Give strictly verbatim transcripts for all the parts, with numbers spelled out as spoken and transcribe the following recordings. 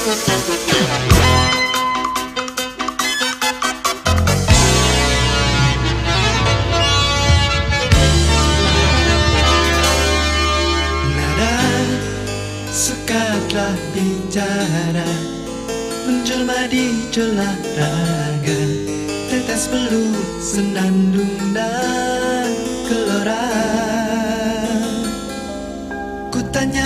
Sekatlah bicara menjelma di celah raga, tetes peluk senandung dan gelora. Ku tanya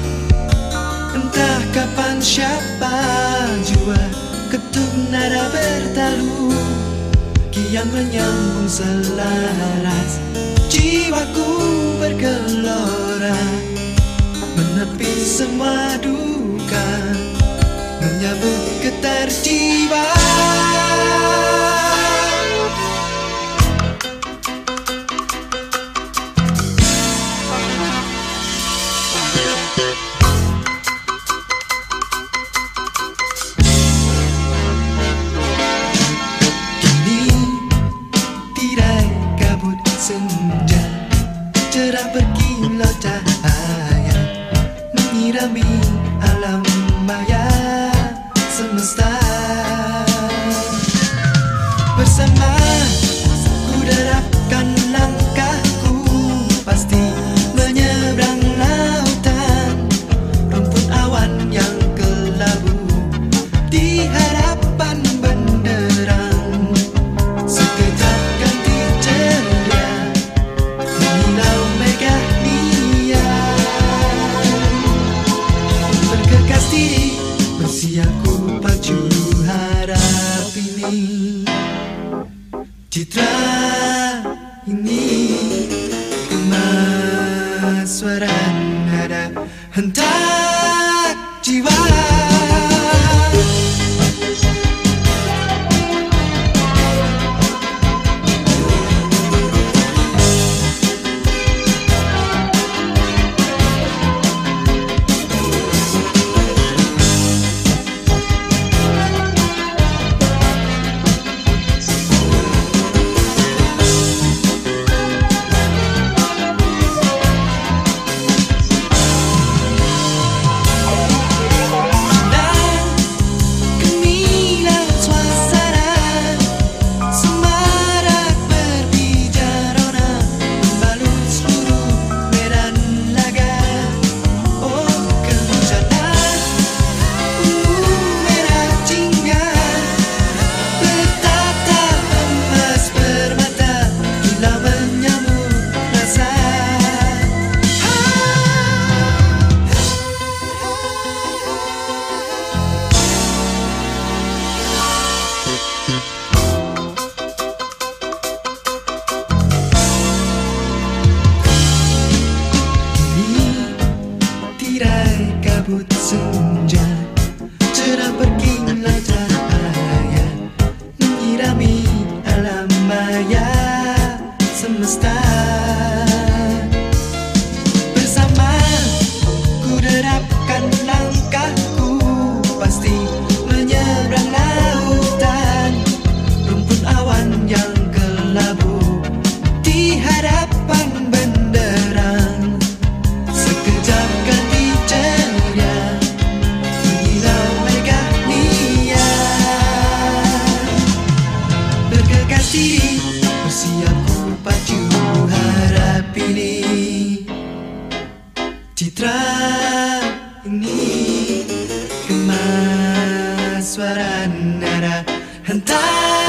entah kapan siapa jua ketuk nada bertalu, kian menyambung selaras jiwaku bergelora. Menepi semua duka, menyambut getar jiwa. Kini tirai kabut senja, cerah berkilau cahaya menyirami alam maya semesta. Bersama ku derapkan langkahku, pasti menyeberang lautan, rumput awan yang kelabu di hadapan benderang. Sekejap ganti ceria mengilau megah bersiapku pacu harap ini. Citra ini kemas suara nada hentak jiwa. Kabut senja, cerah berkilau cahaya menyirami alam maya semesta. Bersama ku derapkan langkahku, pasti menyeberang lautan, rumput awan yang kelabu di hadapan benderang. Sekejap ganti bersiapku pacu harap ini. Citra ini kemas suara nada hentak